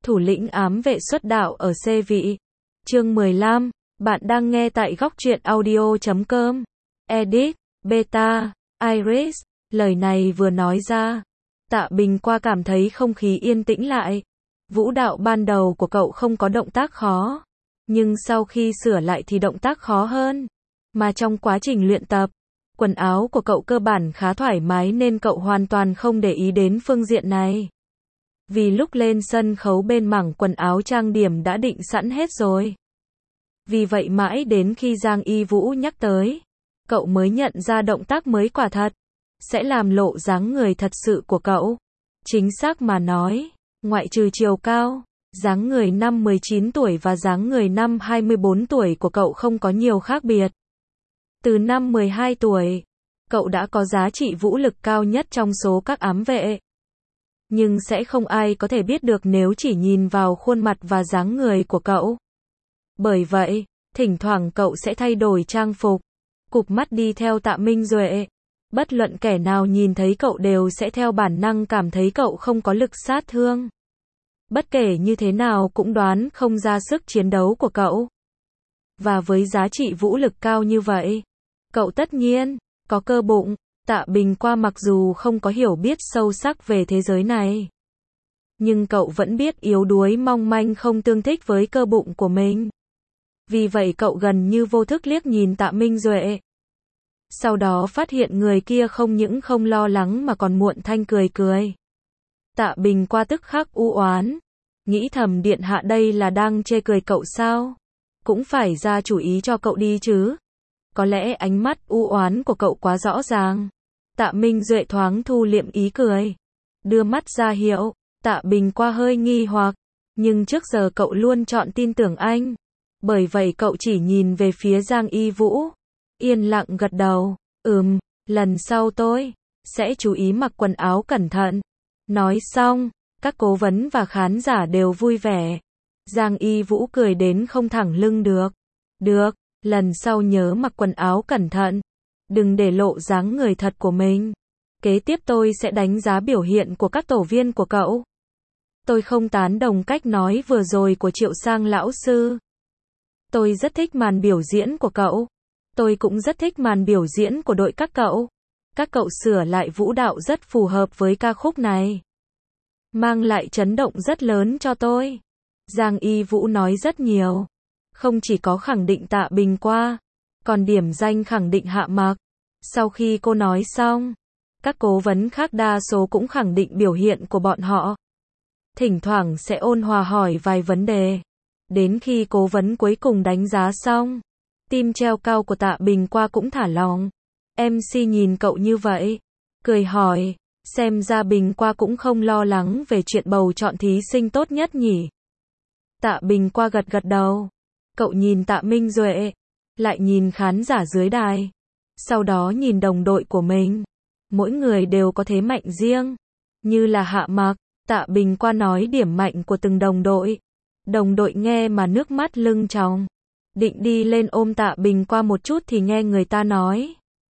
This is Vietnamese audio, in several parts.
Thủ lĩnh ám vệ xuất đạo ở C vị. Chương 15, bạn đang nghe tại góc truyện audio.com. Edit, Beta, Iris, lời này vừa nói ra. Tạ Bình qua cảm thấy không khí yên tĩnh lại. Vũ đạo ban đầu của cậu không có động tác khó. Nhưng sau khi sửa lại thì động tác khó hơn. Mà trong quá trình luyện tập, quần áo của cậu cơ bản khá thoải mái nên cậu hoàn toàn không để ý đến phương diện này. Vì lúc lên sân khấu bên mảng quần áo trang điểm đã định sẵn hết rồi. Vì vậy mãi đến khi Giang Y Vũ nhắc tới, cậu mới nhận ra động tác mới quả thật sẽ làm lộ dáng người thật sự của cậu. Chính xác mà nói, ngoại trừ chiều cao, dáng người năm 19 tuổi và dáng người năm 24 tuổi của cậu không có nhiều khác biệt. Từ năm 12 tuổi, cậu đã có giá trị vũ lực cao nhất trong số các ám vệ. Nhưng sẽ không ai có thể biết được nếu chỉ nhìn vào khuôn mặt và dáng người của cậu. Bởi vậy, thỉnh thoảng cậu sẽ thay đổi trang phục, cụp mắt đi theo Tạ Minh Duệ. Bất luận kẻ nào nhìn thấy cậu đều sẽ theo bản năng cảm thấy cậu không có lực sát thương. Bất kể như thế nào cũng đoán không ra sức chiến đấu của cậu. Và với giá trị vũ lực cao như vậy, cậu tất nhiên có cơ bụng. Tạ Bình qua mặc dù không có hiểu biết sâu sắc về thế giới này, nhưng cậu vẫn biết yếu đuối mong manh không tương thích với cơ bụng của mình. Vì vậy cậu gần như vô thức liếc nhìn Tạ Minh Duệ. Sau đó phát hiện người kia không những không lo lắng mà còn muộn thanh cười cười. Tạ Bình qua tức khắc u oán, nghĩ thầm điện hạ đây là đang chê cười cậu sao? Cũng phải ra chủ ý cho cậu đi chứ. Có lẽ ánh mắt u oán của cậu quá rõ ràng. Tạ Minh Duệ thoáng thu liệm ý cười, đưa mắt ra hiệu. Tạ Bình qua hơi nghi hoặc, nhưng trước giờ cậu luôn chọn tin tưởng anh. Bởi vậy cậu chỉ nhìn về phía Giang Y Vũ, yên lặng gật đầu. Lần sau tôi sẽ chú ý mặc quần áo cẩn thận. Nói xong, các cố vấn và khán giả đều vui vẻ. Giang Y Vũ cười đến không thẳng lưng được. Được, lần sau nhớ mặc quần áo cẩn thận. Đừng để lộ dáng người thật của mình. Kế tiếp tôi sẽ đánh giá biểu hiện của các tổ viên của cậu. Tôi không tán đồng cách nói vừa rồi của Triệu Sang lão sư. Tôi rất thích màn biểu diễn của cậu. Tôi cũng rất thích màn biểu diễn của đội các cậu. Các cậu sửa lại vũ đạo rất phù hợp với ca khúc này. Mang lại chấn động rất lớn cho tôi. Giang Y Vũ nói rất nhiều. Không chỉ có khẳng định Tạ Bình qua, còn điểm danh khẳng định Hạ Mặc. Sau khi cô nói xong, các cố vấn khác đa số cũng khẳng định biểu hiện của bọn họ. Thỉnh thoảng sẽ ôn hòa hỏi vài vấn đề. Đến khi cố vấn cuối cùng đánh giá xong, tim treo cao của Tạ Bình qua cũng thả lỏng. MC nhìn cậu như vậy, cười hỏi, xem ra Bình qua cũng không lo lắng về chuyện bầu chọn thí sinh tốt nhất nhỉ. Tạ Bình qua gật gật đầu. Cậu nhìn Tạ Minh Duệ, lại nhìn khán giả dưới đài, sau đó nhìn đồng đội của mình. Mỗi người đều có thế mạnh riêng, như là Hạ Mặc. Tạ Bình qua nói điểm mạnh của từng đồng đội. Đồng đội nghe mà nước mắt lưng tròng. Định đi lên ôm Tạ Bình qua một chút thì nghe người ta nói.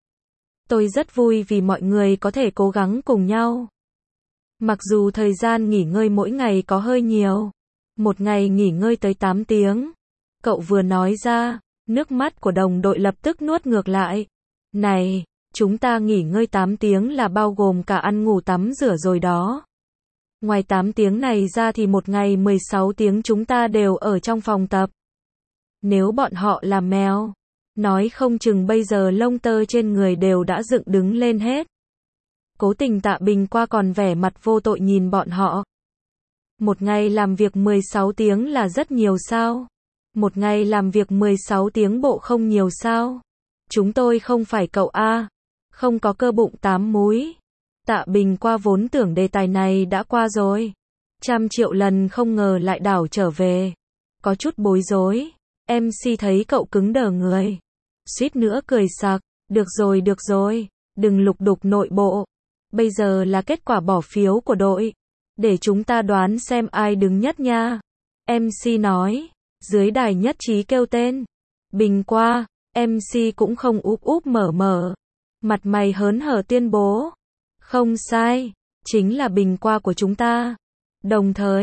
Tôi rất vui vì mọi người có thể cố gắng cùng nhau. Mặc dù thời gian nghỉ ngơi mỗi ngày có hơi nhiều. Một ngày nghỉ ngơi tới 8 tiếng. Cậu vừa nói ra, nước mắt của đồng đội lập tức nuốt ngược lại. Này, chúng ta nghỉ ngơi 8 tiếng là bao gồm cả ăn ngủ tắm rửa rồi đó. Ngoài 8 tiếng này ra thì một ngày 16 tiếng chúng ta đều ở trong phòng tập. Nếu bọn họ là mèo, nói không chừng bây giờ lông tơ trên người đều đã dựng đứng lên hết. Cố tình Tạ Bình qua còn vẻ mặt vô tội nhìn bọn họ. Một ngày làm việc 16 tiếng là rất nhiều sao? Một ngày làm việc 16 tiếng bộ không nhiều sao? Chúng tôi không phải cậu A. Không có cơ bụng 8 múi. Tạ Bình qua vốn tưởng đề tài này đã qua rồi. 100 triệu lần không ngờ lại đảo trở về. Có chút bối rối. MC thấy cậu cứng đờ người. Suýt nữa cười sặc. Được rồi. Đừng lục đục nội bộ. Bây giờ là kết quả bỏ phiếu của đội. Để chúng ta đoán xem ai đứng nhất nha. MC nói. Dưới đài nhất trí kêu tên. Bình qua. MC cũng không úp úp mở. Mặt mày hớn hở tuyên bố. Không sai. Chính là Bình qua của chúng ta. Đồng thời,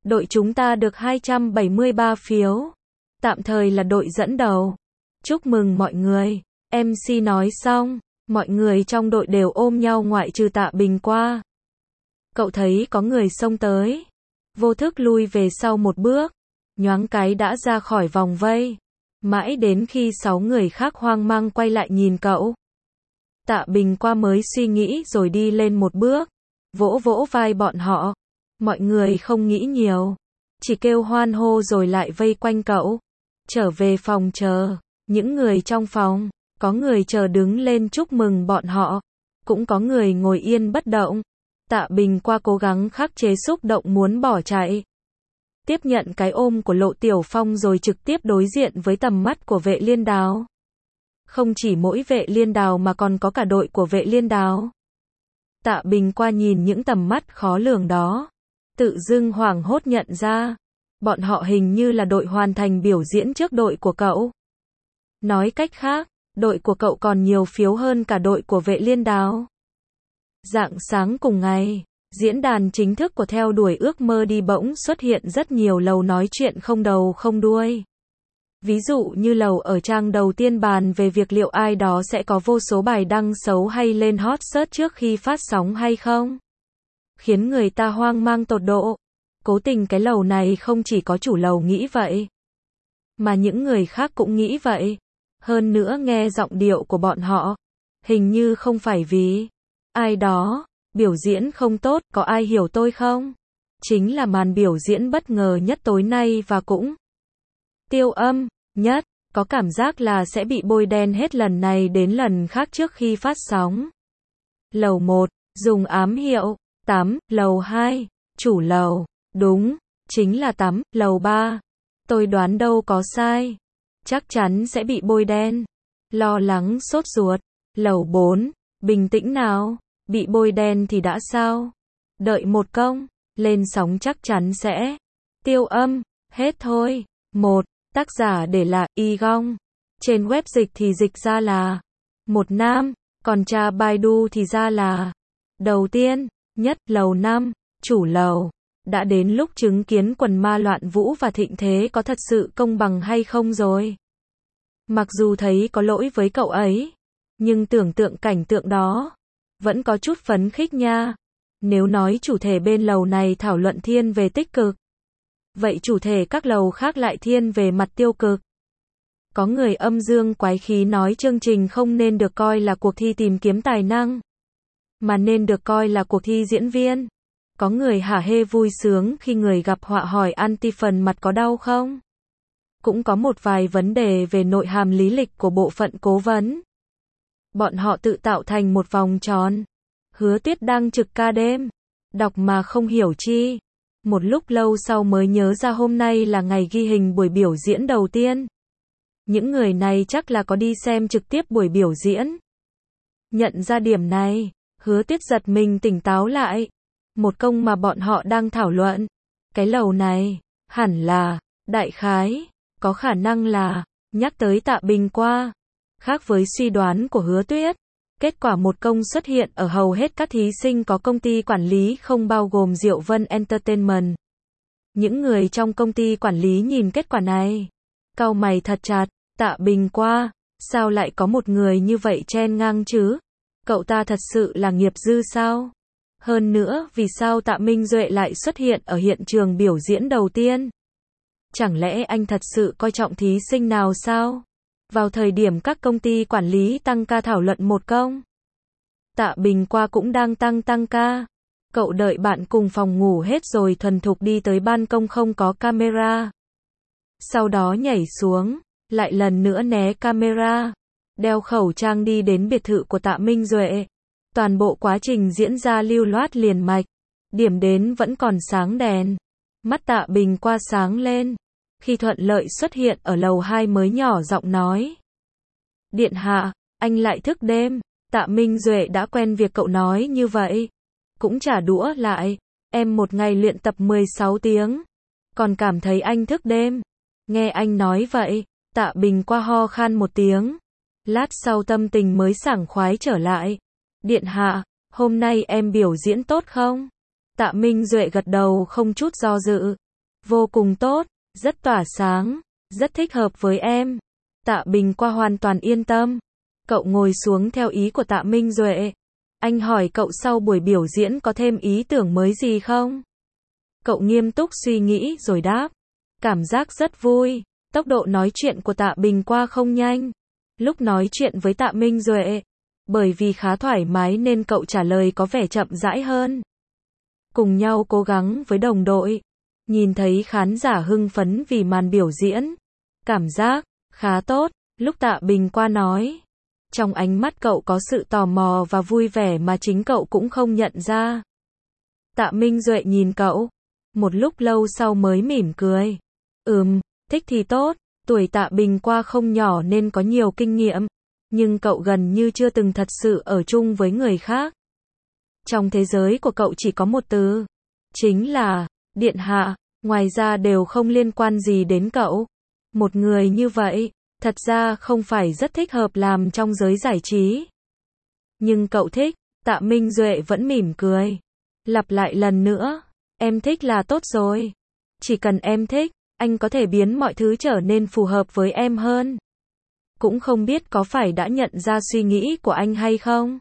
Đội chúng ta được 273 phiếu. Tạm thời là đội dẫn đầu. Chúc mừng mọi người. MC nói xong, mọi người trong đội đều ôm nhau ngoại trừ Tạ Bình qua. Cậu thấy có người xông tới. Vô thức lui về sau một bước. Nhoáng cái đã ra khỏi vòng vây. Mãi đến khi 6 người khác hoang mang quay lại nhìn cậu. Tạ Bình qua mới suy nghĩ rồi đi lên một bước. Vỗ vỗ vai bọn họ. Mọi người không nghĩ nhiều. Chỉ kêu hoan hô rồi lại vây quanh cậu. Trở về phòng chờ. Những người trong phòng, có người chờ đứng lên chúc mừng bọn họ. Cũng có người ngồi yên bất động. Tạ Bình qua cố gắng khắc chế xúc động muốn bỏ chạy. Tiếp nhận cái ôm của Lộ Tiểu Phong rồi trực tiếp đối diện với tầm mắt của Vệ Liên Đào. Không chỉ mỗi Vệ Liên Đào mà còn có cả đội của Vệ Liên Đào. Tạ Bình qua nhìn những tầm mắt khó lường đó. Tự dưng hoảng hốt nhận ra. Bọn họ hình như là đội hoàn thành biểu diễn trước đội của cậu. Nói cách khác, đội của cậu còn nhiều phiếu hơn cả đội của Vệ Liên Đào. Rạng sáng cùng ngày, diễn đàn chính thức của Theo đuổi ước mơ đi bỗng xuất hiện rất nhiều lầu nói chuyện không đầu không đuôi. Ví dụ như lầu ở trang đầu tiên bàn về việc liệu ai đó sẽ có vô số bài đăng xấu hay lên hot search trước khi phát sóng hay không. Khiến người ta hoang mang tột độ. Cố tình cái lầu này không chỉ có chủ lầu nghĩ vậy, mà những người khác cũng nghĩ vậy. Hơn nữa nghe giọng điệu của bọn họ, hình như không phải vì ai đó biểu diễn không tốt, có ai hiểu tôi không? Chính là màn biểu diễn bất ngờ nhất tối nay và cũng tiêu âm nhất, có cảm giác là sẽ bị bôi đen hết lần này đến lần khác trước khi phát sóng. Lầu 1, dùng ám hiệu 8, lầu 2, chủ lầu, đúng, chính là 8, lầu 3. Tôi đoán đâu có sai. Chắc chắn sẽ bị bôi đen. Lo lắng sốt ruột. Lầu 4, bình tĩnh nào, bị bôi đen thì đã sao? Đợi một công, lên sóng chắc chắn sẽ tiêu âm, hết thôi. 1, tác giả để là Y Gong. Trên web dịch thì dịch ra là một nam, còn tra Baidu thì ra là đầu tiên, nhất, lầu 5, chủ lầu. Đã đến lúc chứng kiến quần ma loạn vũ và thịnh thế có thật sự công bằng hay không rồi. Mặc dù thấy có lỗi với cậu ấy, nhưng tưởng tượng cảnh tượng đó, vẫn có chút phấn khích nha. Nếu nói chủ thể bên lầu này thảo luận thiên về tích cực, vậy chủ thể các lầu khác lại thiên về mặt tiêu cực. Có người âm dương quái khí nói chương trình không nên được coi là cuộc thi tìm kiếm tài năng, mà nên được coi là cuộc thi diễn viên. Có người hả hê vui sướng khi người gặp họa hỏi anti phần mặt có đau không? Cũng có một vài vấn đề về nội hàm lý lịch của bộ phận cố vấn. Bọn họ tự tạo thành một vòng tròn. Hứa Tuyết đang trực ca đêm, đọc mà không hiểu chi. Một lúc lâu sau mới nhớ ra hôm nay là ngày ghi hình buổi biểu diễn đầu tiên. Những người này chắc là có đi xem trực tiếp buổi biểu diễn. Nhận ra điểm này, Hứa Tuyết giật mình tỉnh táo lại. Một công mà bọn họ đang thảo luận. Cái lầu này, hẳn là, đại khái, có khả năng là, nhắc tới Tạ Bình qua. Khác với suy đoán của Hứa Tuyết, kết quả một công xuất hiện ở hầu hết các thí sinh có công ty quản lý không bao gồm Diệu Vân Entertainment. Những người trong công ty quản lý nhìn kết quả này, cau mày thật chặt. Tạ Bình qua, sao lại có một người như vậy chen ngang chứ? Cậu ta thật sự là nghiệp dư sao? Hơn nữa, vì sao Tạ Minh Duệ lại xuất hiện ở hiện trường biểu diễn đầu tiên? Chẳng lẽ anh thật sự coi trọng thí sinh nào sao? Vào thời điểm các công ty quản lý tăng ca thảo luận một công, Tạ Bình qua cũng đang tăng ca. Cậu đợi bạn cùng phòng ngủ hết rồi thuần thục đi tới ban công không có camera. Sau đó nhảy xuống, lại lần nữa né camera, đeo khẩu trang đi đến biệt thự của Tạ Minh Duệ. Toàn bộ quá trình diễn ra lưu loát liền mạch. Điểm đến vẫn còn sáng đèn. Mắt Tạ Bình qua sáng lên. Khi thuận lợi xuất hiện ở lầu 2 mới nhỏ giọng nói. Điện hạ, anh lại thức đêm. Tạ Minh Duệ đã quen việc cậu nói như vậy. Cũng trả đũa lại. Em một ngày luyện tập 16 tiếng. Còn cảm thấy anh thức đêm. Nghe anh nói vậy, Tạ Bình qua ho khan một tiếng. Lát sau tâm tình mới sảng khoái trở lại. Điện hạ, hôm nay em biểu diễn tốt không? Tạ Minh Duệ gật đầu không chút do dự. Vô cùng tốt, rất tỏa sáng, rất thích hợp với em. Tạ Bình Qua hoàn toàn yên tâm. Cậu ngồi xuống theo ý của Tạ Minh Duệ. Anh hỏi cậu sau buổi biểu diễn có thêm ý tưởng mới gì không? Cậu nghiêm túc suy nghĩ rồi đáp. Cảm giác rất vui. Tốc độ nói chuyện của Tạ Bình Qua không nhanh. Lúc nói chuyện với Tạ Minh Duệ, bởi vì khá thoải mái nên cậu trả lời có vẻ chậm rãi hơn. Cùng nhau cố gắng với đồng đội. Nhìn thấy khán giả hưng phấn vì màn biểu diễn. Cảm giác khá tốt. Lúc Tạ Bình Qua nói, trong ánh mắt cậu có sự tò mò và vui vẻ mà chính cậu cũng không nhận ra. Tạ Minh Duệ nhìn cậu, một lúc lâu sau mới mỉm cười. Thích thì tốt, tuổi Tạ Bình Qua không nhỏ nên có nhiều kinh nghiệm, nhưng cậu gần như chưa từng thật sự ở chung với người khác. Trong thế giới của cậu chỉ có một từ, chính là điện hạ, ngoài ra đều không liên quan gì đến cậu. Một người như vậy, thật ra không phải rất thích hợp làm trong giới giải trí. Nhưng cậu thích, Tạ Minh Duệ vẫn mỉm cười. Lặp lại lần nữa, em thích là tốt rồi. Chỉ cần em thích, anh có thể biến mọi thứ trở nên phù hợp với em hơn. Cũng không biết có phải đã nhận ra suy nghĩ của anh hay không?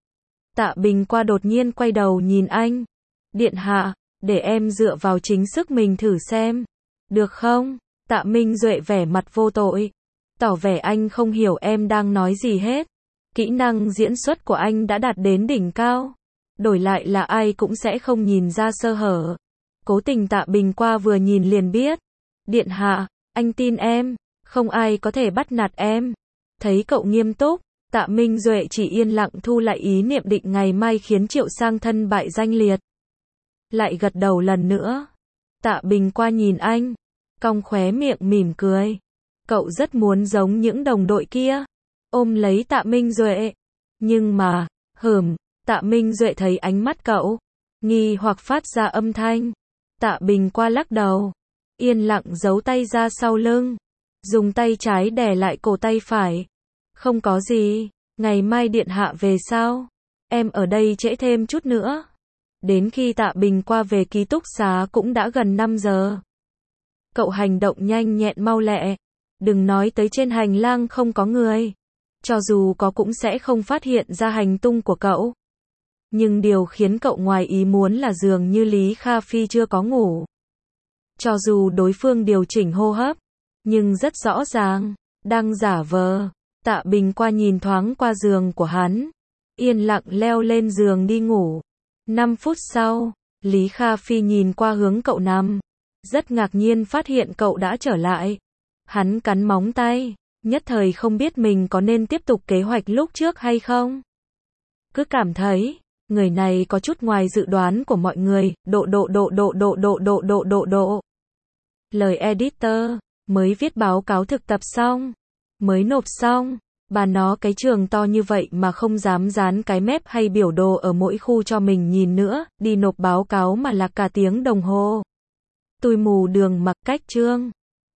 Tạ Bình Qua đột nhiên quay đầu nhìn anh. Điện hạ, để em dựa vào chính sức mình thử xem. Được không? Tạ Minh Duệ vẻ mặt vô tội. Tỏ vẻ anh không hiểu em đang nói gì hết. Kỹ năng diễn xuất của anh đã đạt đến đỉnh cao. Đổi lại là ai cũng sẽ không nhìn ra sơ hở. Cố tình Tạ Bình Qua vừa nhìn liền biết. Điện hạ, anh tin em, không ai có thể bắt nạt em. Thấy cậu nghiêm túc, Tạ Minh Duệ chỉ yên lặng thu lại ý niệm định ngày mai khiến Triệu Sang thân bại danh liệt. Lại gật đầu lần nữa. Tạ Bình Qua nhìn anh, cong khóe miệng mỉm cười. Cậu rất muốn giống những đồng đội kia, ôm lấy Tạ Minh Duệ. Nhưng mà, Tạ Minh Duệ thấy ánh mắt cậu, nghi hoặc phát ra âm thanh. Tạ Bình Qua lắc đầu, yên lặng giấu tay ra sau lưng, dùng tay trái đè lại cổ tay phải. Không có gì, ngày mai điện hạ về sao? Em ở đây trễ thêm chút nữa. Đến khi Tạ Bình Qua về ký túc xá cũng đã gần 5 giờ. Cậu hành động nhanh nhẹn mau lẹ. Đừng nói tới trên hành lang không có người. Cho dù có cũng sẽ không phát hiện ra hành tung của cậu. Nhưng điều khiến cậu ngoài ý muốn là dường như Lý Kha Phi chưa có ngủ. Cho dù đối phương điều chỉnh hô hấp, nhưng rất rõ ràng, đang giả vờ. Tạ Bình Qua nhìn thoáng qua giường của hắn, yên lặng leo lên giường đi ngủ. 5 phút sau, Lý Kha Phi nhìn qua hướng cậu nằm, rất ngạc nhiên phát hiện cậu đã trở lại. Hắn cắn móng tay, nhất thời không biết mình có nên tiếp tục kế hoạch lúc trước hay không. Cứ cảm thấy, người này có chút ngoài dự đoán của mọi người, Lời editor, mới viết báo cáo thực tập xong, mới nộp xong, bà nó cái trường to như vậy mà không dám dán cái mép hay biểu đồ ở mỗi khu cho mình nhìn nữa, đi nộp báo cáo mà là cả tiếng đồng hồ. Tui mù đường mặc cách chương.